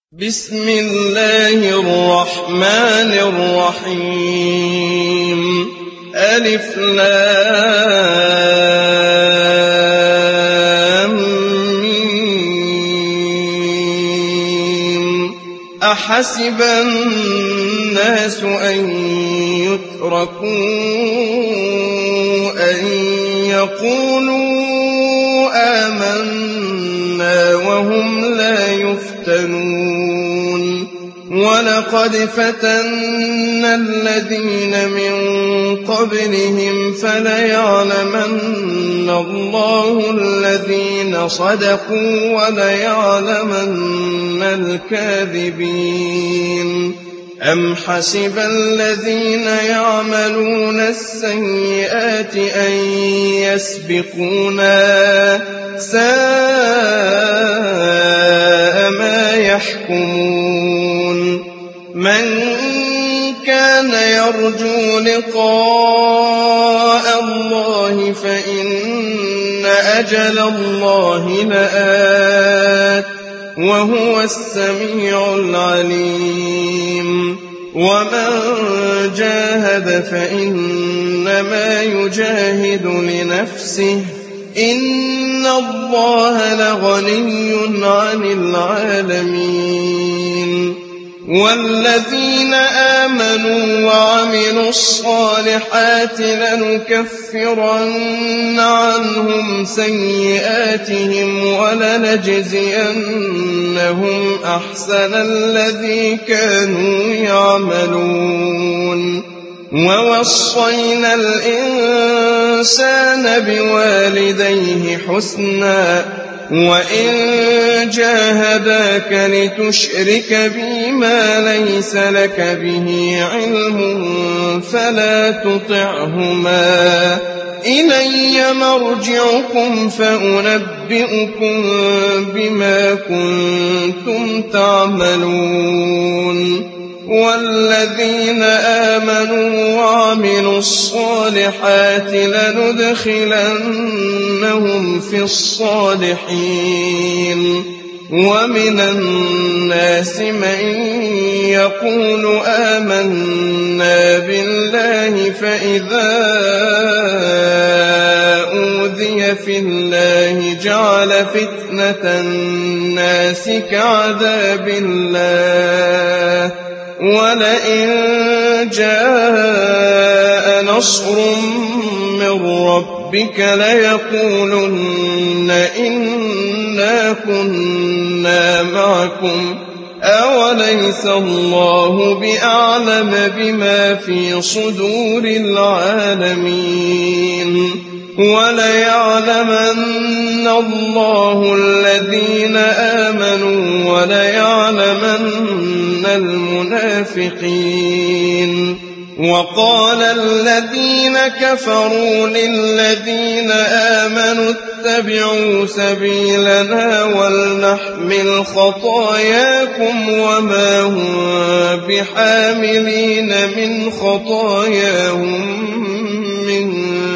بسم الله الرحمن الرحيم ألف لام ميم أحسب الناس أن يتركوا أن يقولوا آمنا وهم لا يفتنون ولقد فتنا الذين من قبلهم فليعلمن الله الذين صدقوا وليعلمن الكاذبين أم حسب الذين يعملون السيئات أن يسبقونا ساء ما يحكمون من كان يرجو لقاء الله فإن أجل الله لآت وهو السميع العليم ومن جاهد فإنما يجاهد لنفسه إن الله لغني عن العالمين والذين آمنوا وعملوا الصالحات لنكفرن عنهم سيئاتهم ولنجزينهم أحسن الذي كانوا يعملون ووصينا الإنسان بوالديه حسنا وإن جاهداك لتشرك بي ما ليس لك به علم فلا تطعهما إلي مرجعكم فأنبئكم بما كنتم تعملون والذين آمنوا وعملوا الصالحات لندخلنهم في الصالحين ومن الناس من يقول آمنا بالله فإذا أوذي في الله جعل فتنة الناس كعذاب الله ولئن جاء نصر من ربك ليقولن إنا كنا معكم أوليس الله بأعلم بما في صدور العالمين وليعلمن الله الذين آمنوا وليعلمن المنافقين وقال الذين كفروا للذين آمنوا اتبعوا سبيلنا ولنحمل خطاياكم وما هم بحاملين من خطاياهم من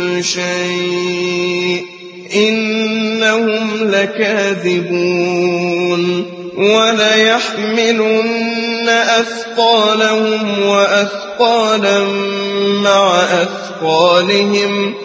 شيء إنهم لكاذبون وليحملن أثقالهم وأثقالا مع أثقالهم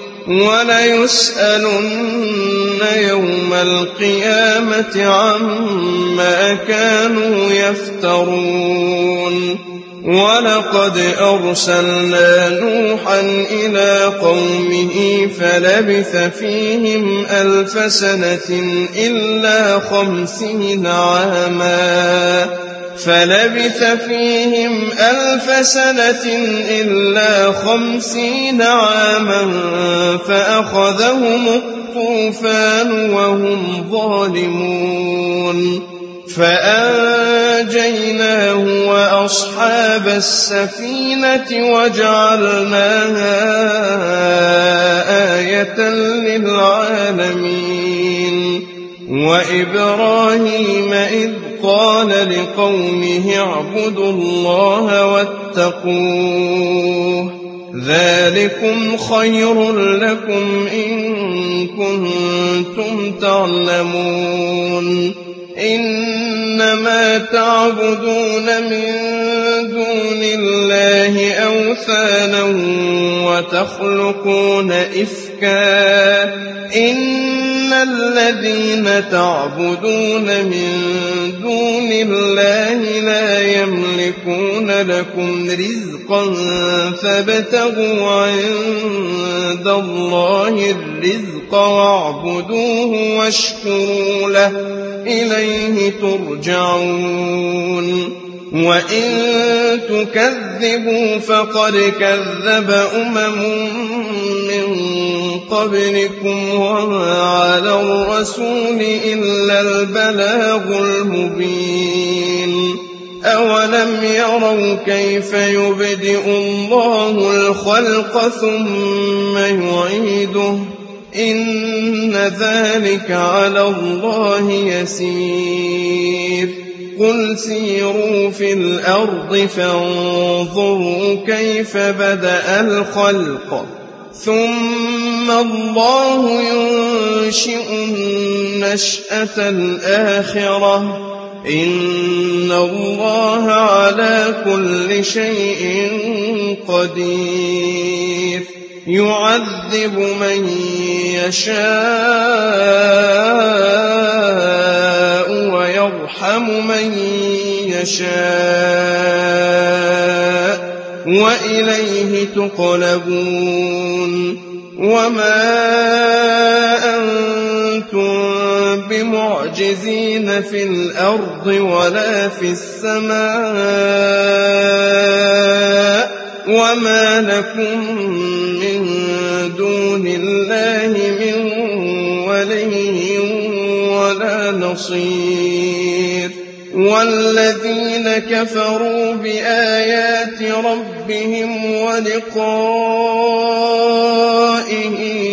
وليسألن يوم القيامة عما كانوا يفترون ولقد أرسلنا نوحا إلى قومه فلبث فيهم 1000 سنة إلا 50 عاما فأخذهم الطوفان وهم ظالمون فأنجيناه وأصحاب السفينة وجعلناها آية للعالمين وإبراهيم إذ قال لقومه اعبدوا الله واتقوه ذلكم خير لكم إن كنتم تعلمون إنما تعبدون من دون الله أوثانا وتخلقون إفكا إن الذين تعبدون من دون الله لا يملكون لكم رزقا فابتغوا عند الله الرزق واعبدوه واشكروا له إليه ترجعون وإن تكذبوا فقد كذب من قبلكم وما على الرسول إلا البلاغ المبين أولم يروا كيف يبدئ الله الخلق ثم يعيده إن ذلك على الله يسير قل سيروا في الأرض فانظروا كيف بدأ الخلق ثم الله ينشئ النشأة الآخرة إن الله على كل شيء قدير يعذب من يشاء ويرحم من يشاء وإليه تقلبون وما أنتم بمعجزين في الأرض ولا في السماء وما لكم من دون الله من ولي ولا نصير والذين كفروا بآيات ربهم ولقائه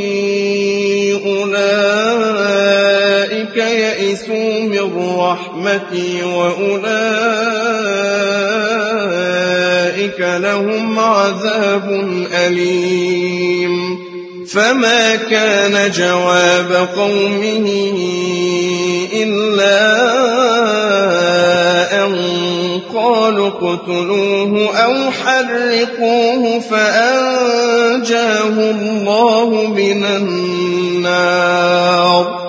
أولئك يئسوا من رحمتي وأولئك لهم عذاب أليم فما كان جواب قومه إلا أن قالوا اقتلوه أو حرقوه فأنجاه الله من النار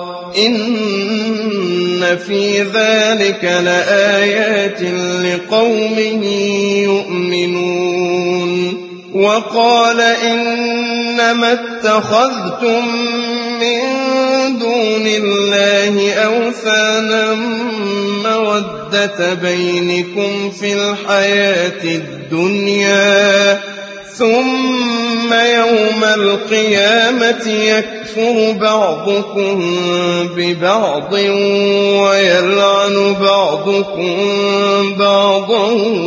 إن في ذلك لآيات لقوم يؤمنون وقال إنما اتخذتم من دون الله أوثانا مودة بينكم في الحياة الدنيا ثم يوم القيامة يكفر بعضكم ببعض ويلعن بعضكم بعضا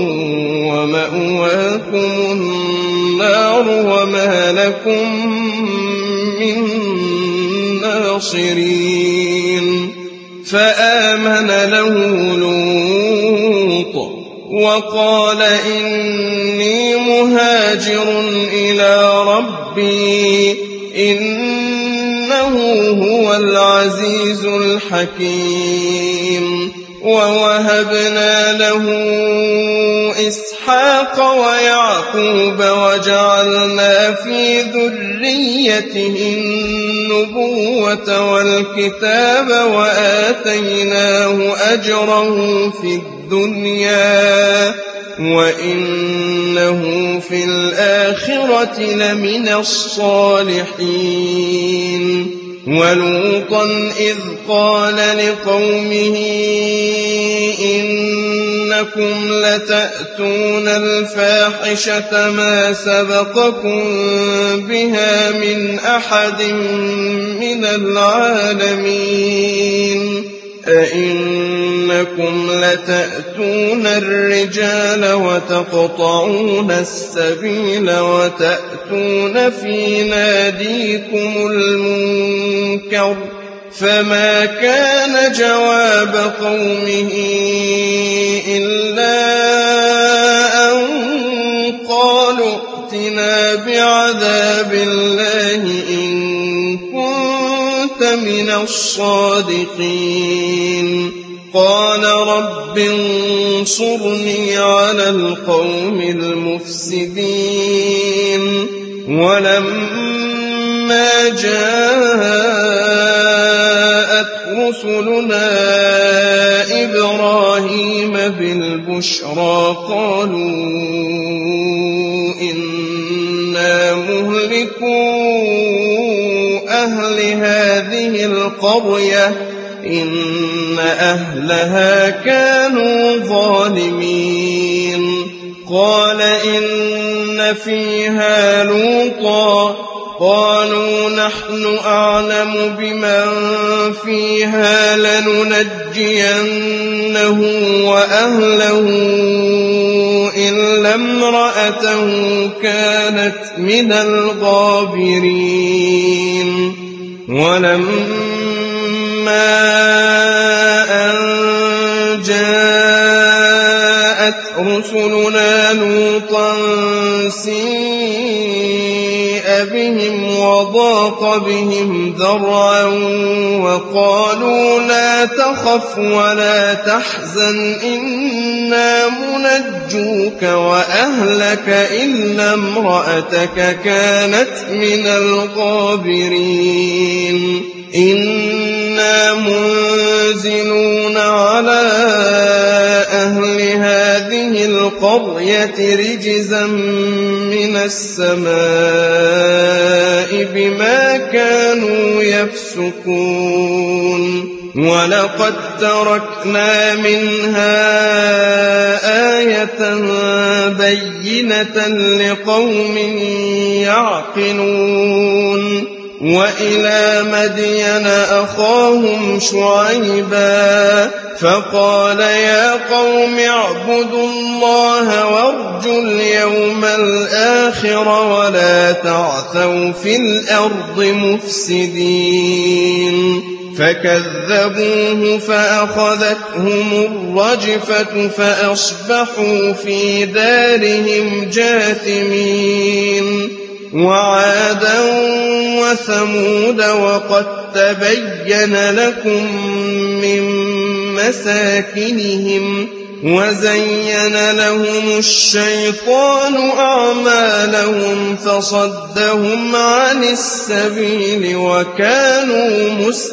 ومأواكم النار وما لكم من ناصرين فآمن له لوط وقال إني مهاجر إلى ربي إنه هو العزيز الحكيم ووهبنا له إسحاق ويعقوب وجعلنا في ذريته النبوة والكتاب وآتيناه أجره في الدنيا وإنه في الآخرة لمن الصالحين ولوطا إذ قال لقومه إنكم لتأتون الفاحشة ما سبقكم بها من أحد من العالمين أئنكم لتأتون الرجال وتقطعون السبيل وتأتون في ناديكم المنكر فما كان جواب قومه إلا أن قالوا ائتنا بعذاب الله إن كنت من الصادقين قال رب انصرني على القوم المفسدين ولما جاءت رسلنا إبراهيم بالبشرى قالوا إنا مهلكو أهل هذه القرية إن أهلها كانوا ظالمين قال إن فيها لوطا قالوا نحن أعلم بمن فيها لننجينه وأهله إلا امرأته كانت من الغابرين ولما أن جاءت رسلنا لوطا سيء بهم وضاق بهم ذرعا وقالوا لا تخف ولا تحزن إنا منجوك وأهلك إلا امرأتك كانت من الغابرين إنا منزلون على أهل هذه القرية رجزا من السماء بما كانوا يفسقون ولقد تركنا منها آية بينة لقوم يعقلون وإلى مدين أخاهم شعيبا فقال يا قوم اعبدوا الله وارجوا اليوم الآخر ولا تعثوا في الأرض مفسدين فكذبوه فأخذتهم الرجفة فأصبحوا في دارهم جاثمين وعادا وثمود وقد تبين لكم من مساكنهم وزين لهم الشيطان أعمالهم فصدهم عن السبيل وكانوا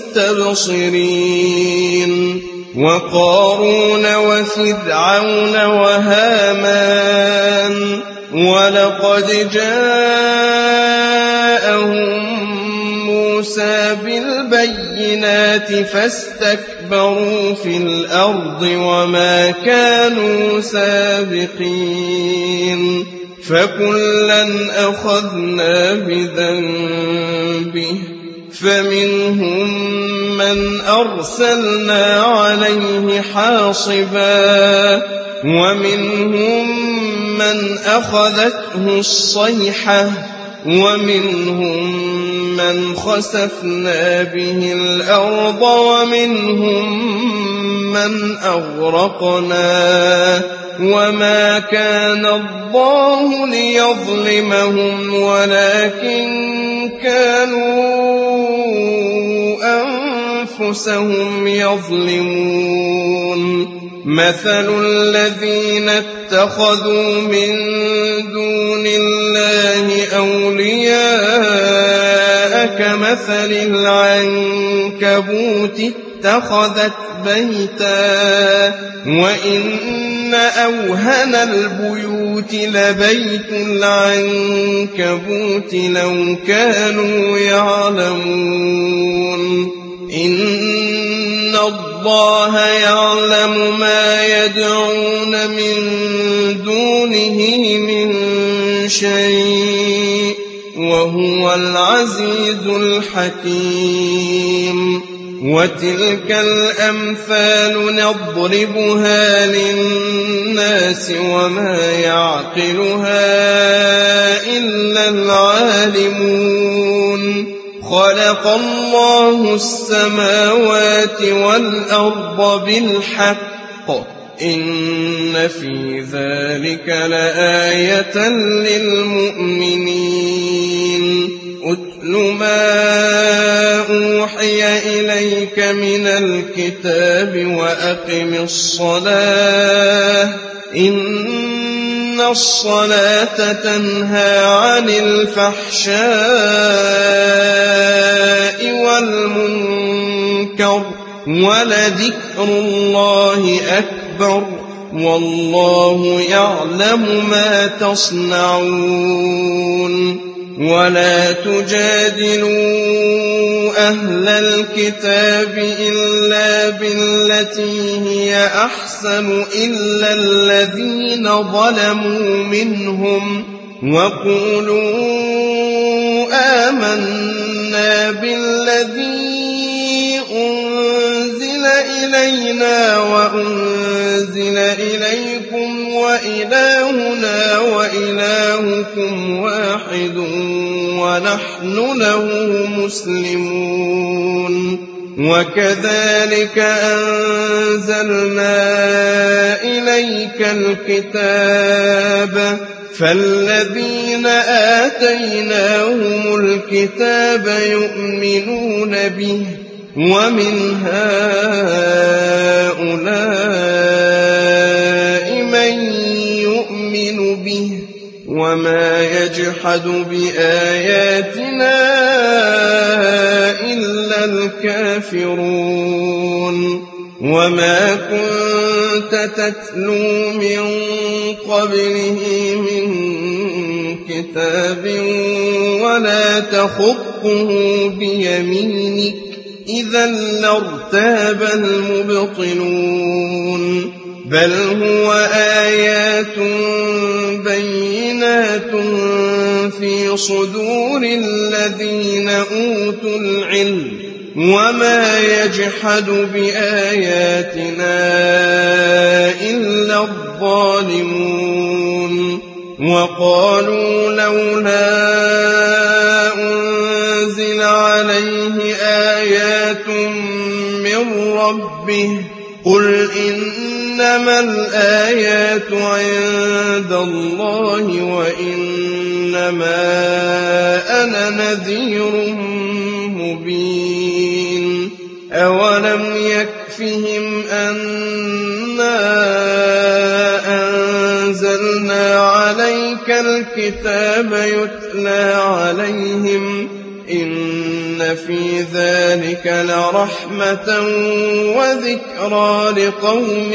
مستبصرين وقارون وفرعون وهامان ولقد جاءهم موسى بالبينات فاستكبروا في الأرض وما كانوا سابقين فكلا أخذنا بذنبه فمنهم من أرسلنا عليه حاصبا ومنهم من أخذته الصيحة ومنهم من خسفنا به الأرض ومنهم من أغرقنا وما كان الله ليظلمهم ولكن كانوا أنفسهم يظلمون مثل الذين اتخذوا من دون الله أولياء كمثل العنكبوت اتخذت بيتا وإن أوهن البيوت لبيت العنكبوت لو كانوا يعلمون إن الله يعلم ما يدعون من دونه من شيء وهو العزيز الحكيم وتلك الأمثال نضربها للناس وما يعقلها إلا العالمون خلق الله السماوات والأرض بالحق إن في ذلك لآية للمؤمنين أتل ما أوحي إليك إليك من الكتاب وأقم الصلاة إن الصلاة تنهى عن الفحشاء والمنكر ولذكر الله أكبر والله يعلم ما تصنعون ولا تجادلوا أهل الكتاب إلا بالتي هي أحسن إلا الذين ظلموا منهم وقولوا آمنا بالذي أنزل إلينا وأنزل إليكم وإلهنا وإلهكم واحد ونحن له مسلمون وكذلك أنزلنا إليك الكتاب فالذين آتيناهم الكتاب يؤمنون به ومن هؤلاء من يؤمن به وما يجحد بآياتنا إلا الكافرون وما كنت تتلو من قبله من كتاب ولا تخطه بيمينك إذا لارتاب المبطلون بل هو آيات بينات في صدور الذين أوتوا العلم وما يجحد بآياتنا إلا الظالمون وقالوا لولا أنزل عليه آيات من ربه قل إنما الآيات عند الله وإنما أنا نذير مبين أولم يكفهم أنا أنزلنا عليك الكتاب يتلى عليهم إن في ذلك لرحمة وذكرى لقوم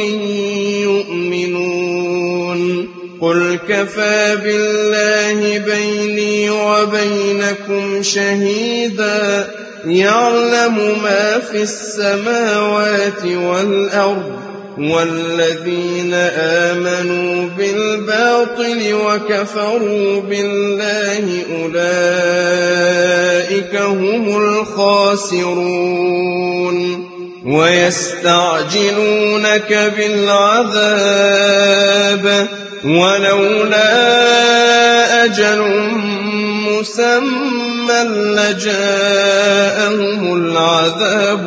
يؤمنون قل كفى بالله بيني وبينكم شهيدا يعلم ما في السماوات والأرض والذين آمنوا بالباطل وكفروا بالله أولئك هم الخاسرون ويستعجلونك بالعذاب ولولا أجل مسمى لجاءهم العذاب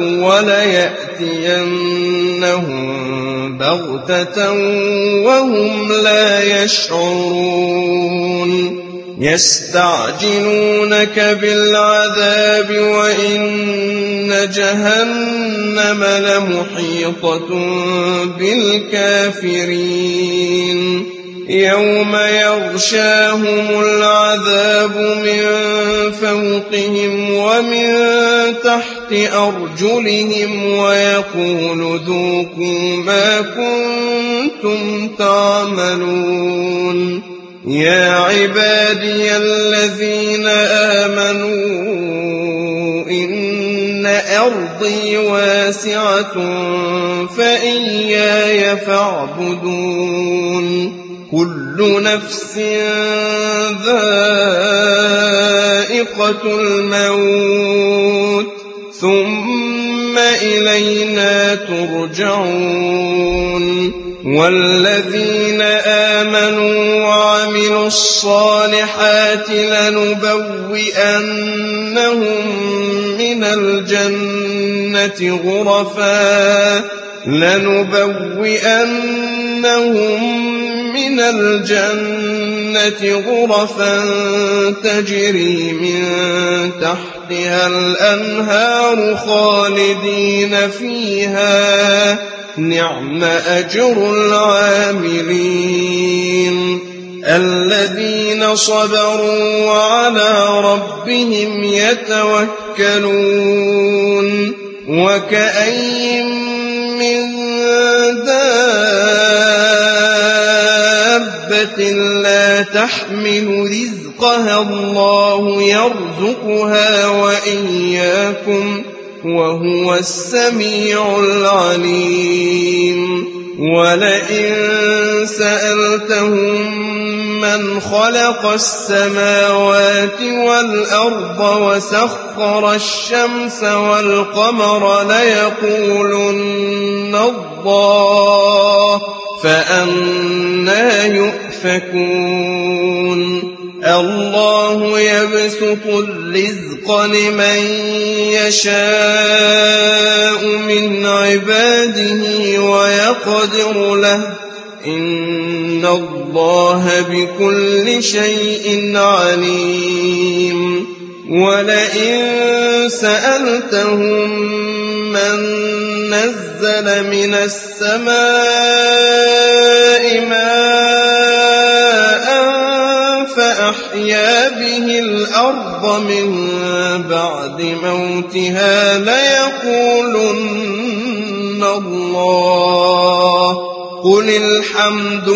وليأتينهم بغتة وهم لا يشعرون يستعجلونك بالعذاب وإن جهنم لمحيطة بالكافرين يوم يغشاهم العذاب من فوقهم ومن تحت أرجلهم ويقول ذوقوا ما كنتم تعملون يا عبادي الذين آمنوا إن أرضي واسعة فإياي فاعبدون كل نفس ذائقة الموت ثم إلينا ترجعون والذين آمنوا وعملوا الصالحات لنبوئنهم من الجنة غرفا من الجنة غرفا تجري من تحتها الأنهار خالدين فيها نعم أجر العاملين الذين صبروا وعلى ربهم يتوكلون وكأي من دابة لا تحمل رزقها الله يرزقها وإياكم وهو السميع العليم ولئن سألتهم من خلق السماوات والأرض وسخر الشمس والقمر ليقولن الله فأنى يؤفكون الله يبسط الرزق لمن يشاء من عباده ويقدر له إن الله بكل شيء عليم ولئن سألتهم من نزل من السماء ماء فأحيا به الأرض من بعد موتها ليقولن الله قل الحمد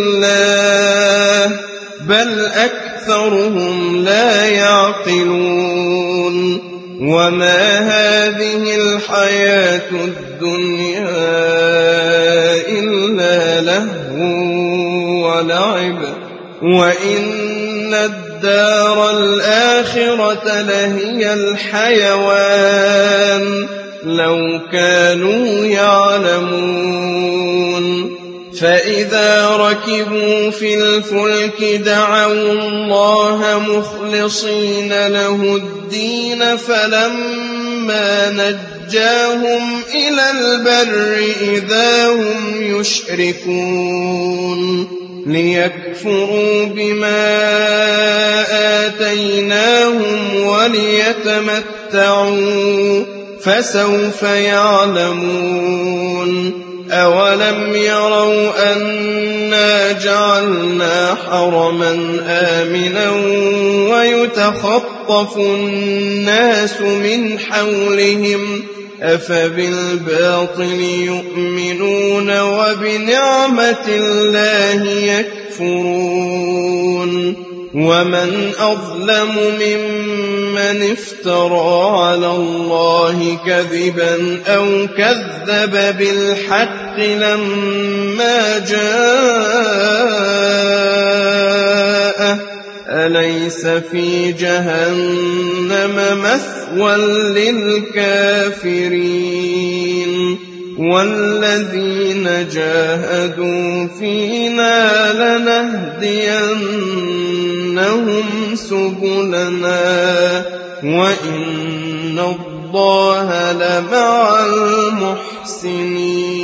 لله بل أكثرهم لا يعقلون وما هذه الحياة الدنيا إلا لهو ولعب وإن الدار الآخرة لهي الحيوان لو كانوا يعلمون فإذا ركبوا في الفلك دعوا الله مخلصين له الدين فلما نجاهم إلى البر إذا هم يشركون ليكفروا بما آتيناهم وليتمتعوا فسوف يعلمون أولم يروا أنا جعلنا حرما آمنا ويتخطف الناس من حولهم أفبالباطل يؤمنون وبنعمة الله يكفرون ومن أظلم ممن افترى على الله كذبا أو كذب بالحق لما جاءه أليس في جهنم مثوى للكافرين والذين جاهدوا فينا لنهدينهم سبلنا وإن الله لمع المحسنين